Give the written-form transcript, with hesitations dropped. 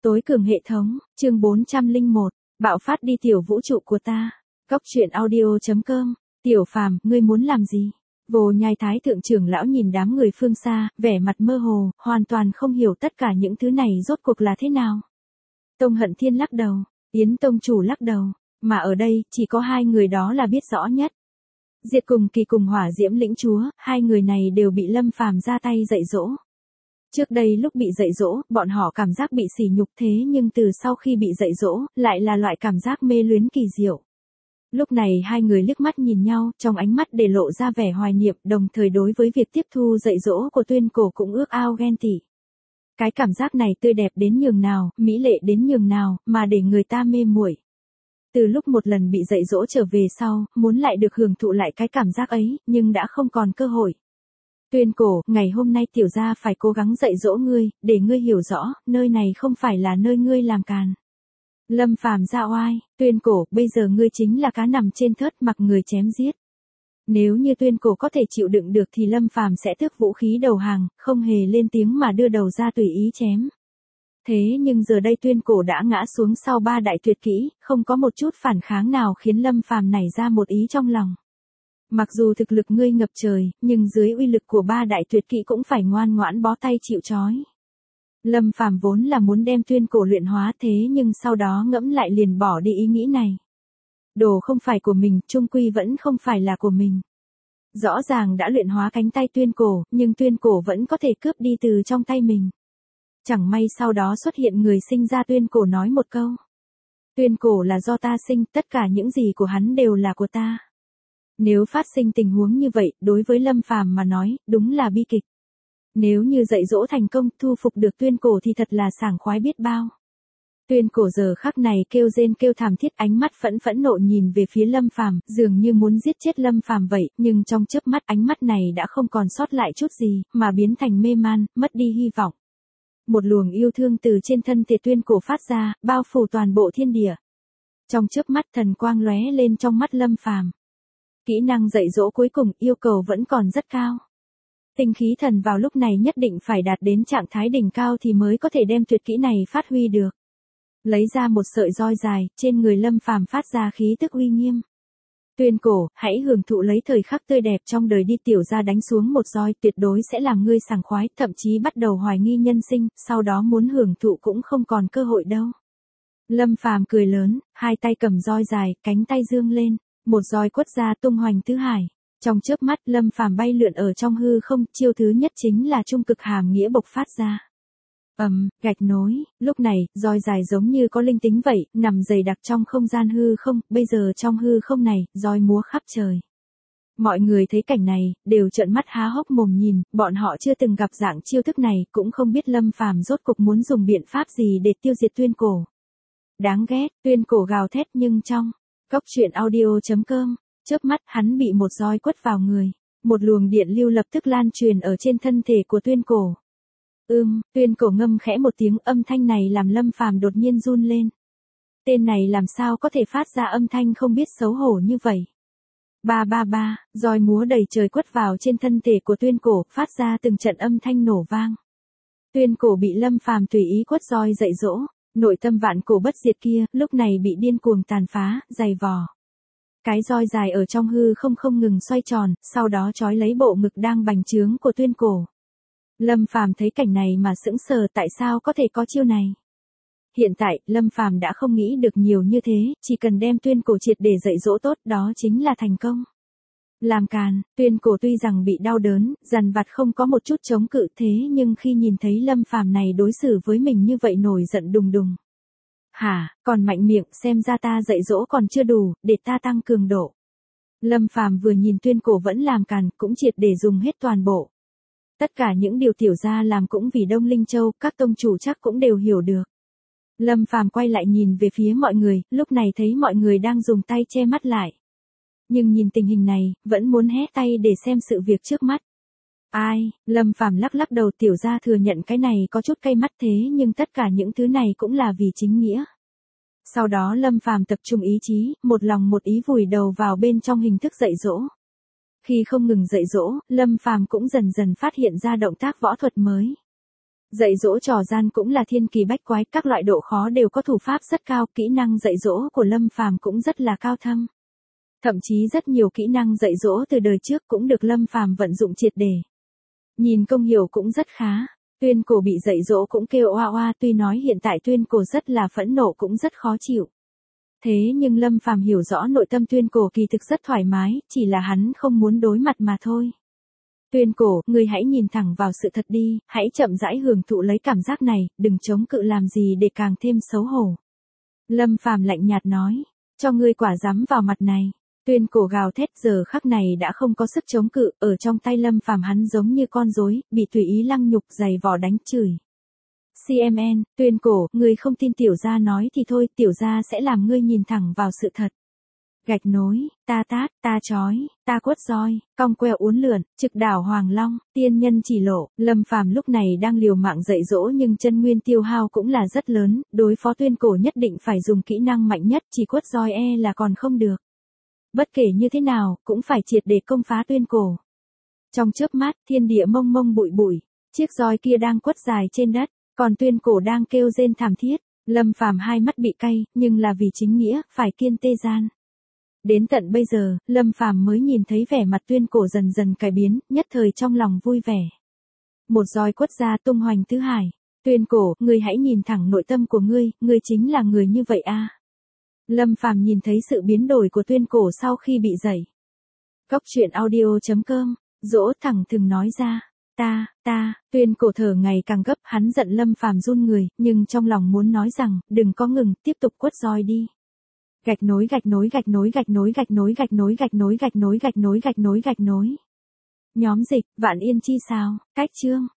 Tối cường hệ thống, chương 401, bạo phát đi tiểu vũ trụ của ta. Cóc truyện audio.com, Tiểu Phàm, ngươi muốn làm gì? Vô Nhai Thái thượng trưởng lão nhìn đám người phương xa, vẻ mặt mơ hồ, hoàn toàn không hiểu tất cả những thứ này rốt cuộc là thế nào. Tông Hận Thiên lắc đầu, Yến tông chủ lắc đầu, mà ở đây, chỉ có hai người đó là biết rõ nhất. Diệt Cùng Kỳ cùng Hỏa Diễm Lĩnh Chúa, hai người này đều bị Lâm Phàm ra tay dạy dỗ. Trước đây lúc bị dạy dỗ, bọn họ cảm giác bị sỉ nhục thế nhưng từ sau khi bị dạy dỗ, lại là loại cảm giác mê luyến kỳ diệu. Lúc này hai người liếc mắt nhìn nhau, trong ánh mắt để lộ ra vẻ hoài niệm, đồng thời đối với việc tiếp thu dạy dỗ của Tuyên Cổ cũng ước ao ghen tị. Cái cảm giác này tươi đẹp đến nhường nào, mỹ lệ đến nhường nào, mà để người ta mê muội. Từ lúc một lần bị dạy dỗ trở về sau, muốn lại được hưởng thụ lại cái cảm giác ấy, nhưng đã không còn cơ hội. Tuyên Cổ, ngày hôm nay tiểu gia phải cố gắng dạy dỗ ngươi, để ngươi hiểu rõ, nơi này không phải là nơi ngươi làm càn. Lâm Phàm ra oai, Tuyên Cổ, bây giờ ngươi chính là cá nằm trên thớt mặc người chém giết. Nếu như Tuyên Cổ có thể chịu đựng được thì Lâm Phàm sẽ tước vũ khí đầu hàng, không hề lên tiếng mà đưa đầu ra tùy ý chém. Thế nhưng giờ đây Tuyên Cổ đã ngã xuống sau ba đại tuyệt kỹ, không có một chút phản kháng nào khiến Lâm Phàm nảy ra một ý trong lòng. Mặc dù thực lực ngươi ngập trời, nhưng dưới uy lực của ba đại tuyệt kỹ cũng phải ngoan ngoãn bó tay chịu trói. Lâm Phàm vốn là muốn đem Tuyên Cổ luyện hóa thế nhưng sau đó ngẫm lại liền bỏ đi ý nghĩ này. Đồ không phải của mình, chung quy vẫn không phải là của mình. Rõ ràng đã luyện hóa cánh tay Tuyên Cổ, nhưng Tuyên Cổ vẫn có thể cướp đi từ trong tay mình. Chẳng may sau đó xuất hiện người sinh ra Tuyên Cổ nói một câu. Tuyên Cổ là do ta sinh, tất cả những gì của hắn đều là của ta. Nếu phát sinh tình huống như vậy, đối với Lâm Phàm mà nói, đúng là bi kịch. Nếu như dạy dỗ thành công, thu phục được Tuyên Cổ thì thật là sảng khoái biết bao. Tuyên Cổ giờ khắc này kêu rên kêu thảm thiết, ánh mắt phẫn nộ nhìn về phía Lâm Phàm, dường như muốn giết chết Lâm Phàm vậy, nhưng trong chớp mắt ánh mắt này đã không còn sót lại chút gì, mà biến thành mê man, mất đi hy vọng. Một luồng yêu thương từ trên thân thể Tuyên Cổ phát ra, bao phủ toàn bộ thiên địa. Trong chớp mắt thần quang lóe lên trong mắt Lâm Phàm. Kỹ năng dạy dỗ cuối cùng yêu cầu vẫn còn rất cao. Tinh khí thần vào lúc này nhất định phải đạt đến trạng thái đỉnh cao thì mới có thể đem tuyệt kỹ này phát huy được. Lấy ra một sợi roi dài, trên người Lâm Phàm phát ra khí tức uy nghiêm. Tuyên Cổ, hãy hưởng thụ lấy thời khắc tươi đẹp trong đời đi, tiểu gia đánh xuống một roi tuyệt đối sẽ làm ngươi sảng khoái, thậm chí bắt đầu hoài nghi nhân sinh, sau đó muốn hưởng thụ cũng không còn cơ hội đâu. Lâm Phàm cười lớn, hai tay cầm roi dài, cánh tay dương lên. Một roi quất ra tung hoành tứ hải. Trong chớp mắt Lâm Phàm bay lượn ở trong hư không, chiêu thứ nhất chính là trung cực hàm nghĩa bộc phát ra. Gạch nối, lúc này, roi dài giống như có linh tính vậy, nằm dày đặc trong không gian hư không, bây giờ trong hư không này, roi múa khắp trời. Mọi người thấy cảnh này, đều trợn mắt há hốc mồm nhìn, bọn họ chưa từng gặp dạng chiêu thức này, cũng không biết Lâm Phàm rốt cục muốn dùng biện pháp gì để tiêu diệt Tuyên Cổ. Đáng ghét, Tuyên Cổ gào thét nhưng trong Cóc truyện audio.com, chớp mắt hắn bị một roi quất vào người. Một luồng điện lưu lập tức lan truyền ở trên thân thể của Tuyên Cổ. Tuyên Cổ ngâm khẽ một tiếng, âm thanh này làm Lâm Phàm đột nhiên run lên. Tên này làm sao có thể phát ra âm thanh không biết xấu hổ như vậy. Ba, roi múa đầy trời quất vào trên thân thể của Tuyên Cổ, phát ra từng trận âm thanh nổ vang. Tuyên Cổ bị Lâm Phàm tùy ý quất roi dạy dỗ. Nội tâm vạn cổ bất diệt kia, lúc này bị điên cuồng tàn phá, dày vò. Cái roi dài ở trong hư không ngừng xoay tròn, sau đó trói lấy bộ ngực đang bành trướng của Tuyên Cổ. Lâm Phàm thấy cảnh này mà sững sờ, tại sao có thể có chiêu này. Hiện tại, Lâm Phàm đã không nghĩ được nhiều như thế, chỉ cần đem Tuyên Cổ triệt để dạy dỗ tốt, đó chính là thành công. Làm càn, Tuyên Cổ tuy rằng bị đau đớn, dằn vặt không có một chút chống cự thế nhưng khi nhìn thấy Lâm Phàm này đối xử với mình như vậy nổi giận đùng đùng. Hả, còn mạnh miệng, xem ra ta dạy dỗ còn chưa đủ, để ta tăng cường độ. Lâm Phàm vừa nhìn Tuyên Cổ vẫn làm càn, cũng triệt để dùng hết toàn bộ. Tất cả những điều tiểu gia làm cũng vì Đông Linh Châu, các tông chủ chắc cũng đều hiểu được. Lâm Phàm quay lại nhìn về phía mọi người, lúc này thấy mọi người đang dùng tay che mắt lại. Nhưng nhìn tình hình này, vẫn muốn hé tay để xem sự việc trước mắt. Ai, Lâm Phàm lắc đầu, tiểu gia thừa nhận cái này có chút cay mắt thế nhưng tất cả những thứ này cũng là vì chính nghĩa. Sau đó Lâm Phàm tập trung ý chí, một lòng một ý vùi đầu vào bên trong hình thức dạy dỗ. Khi không ngừng dạy dỗ, Lâm Phàm cũng dần dần phát hiện ra động tác võ thuật mới. Dạy dỗ trò gian cũng là thiên kỳ bách quái, các loại độ khó đều có thủ pháp rất cao, kỹ năng dạy dỗ của Lâm Phàm cũng rất là cao thâm. Thậm chí rất nhiều kỹ năng dạy dỗ từ đời trước cũng được Lâm Phàm vận dụng triệt để. Nhìn công hiệu cũng rất khá. Tuyên Cổ bị dạy dỗ cũng kêu oa oa, tuy nói hiện tại Tuyên Cổ rất là phẫn nộ cũng rất khó chịu. Thế nhưng Lâm Phàm hiểu rõ nội tâm Tuyên Cổ kỳ thực rất thoải mái, chỉ là hắn không muốn đối mặt mà thôi. Tuyên Cổ, ngươi hãy nhìn thẳng vào sự thật đi, hãy chậm rãi hưởng thụ lấy cảm giác này, đừng chống cự làm gì để càng thêm xấu hổ. Lâm Phàm lạnh nhạt nói, cho ngươi quả dám vào mặt này. Tuyên Cổ gào thét, giờ khắc này đã không có sức chống cự, ở trong tay Lâm Phàm hắn giống như con rối, bị tùy ý lăng nhục giày vò đánh chửi. CMN, Tuyên Cổ, ngươi không tin tiểu gia nói thì thôi, tiểu gia sẽ làm ngươi nhìn thẳng vào sự thật. Gạch nối, ta tát, ta chói, ta quất roi, cong queo uốn lượn, trực đảo Hoàng Long, tiên nhân chỉ lộ. Lâm Phàm lúc này đang liều mạng dạy dỗ nhưng chân nguyên tiêu hao cũng là rất lớn, đối phó Tuyên Cổ nhất định phải dùng kỹ năng mạnh nhất, chỉ quất roi là còn không được. Bất kể như thế nào, cũng phải triệt để công phá Tuyên Cổ. Trong chớp mắt, thiên địa mông mông bụi bụi, chiếc roi kia đang quất dài trên đất, còn Tuyên Cổ đang kêu rên thảm thiết. Lâm Phàm hai mắt bị cay, nhưng là vì chính nghĩa, phải kiên tê gian. Đến tận bây giờ, Lâm Phàm mới nhìn thấy vẻ mặt Tuyên Cổ dần dần cải biến, nhất thời trong lòng vui vẻ. Một roi quất ra tung hoành tứ hải. Tuyên Cổ, ngươi hãy nhìn thẳng nội tâm của ngươi chính là người như vậy a. Lâm Phàm nhìn thấy sự biến đổi của Tuyên Cổ sau khi bị dạy. Cóc truyện audio.com, dỗ thẳng thừng nói ra. Tuyên Cổ thở ngày càng gấp, hắn giận Lâm Phàm run người, nhưng trong lòng muốn nói rằng, đừng có ngừng, tiếp tục quất roi đi. Gạch nối gạch nối gạch nối gạch nối gạch nối gạch nối gạch nối gạch nối gạch nối gạch nối gạch nối. Nhóm dịch, Vạn Yên chi sao, cách chương.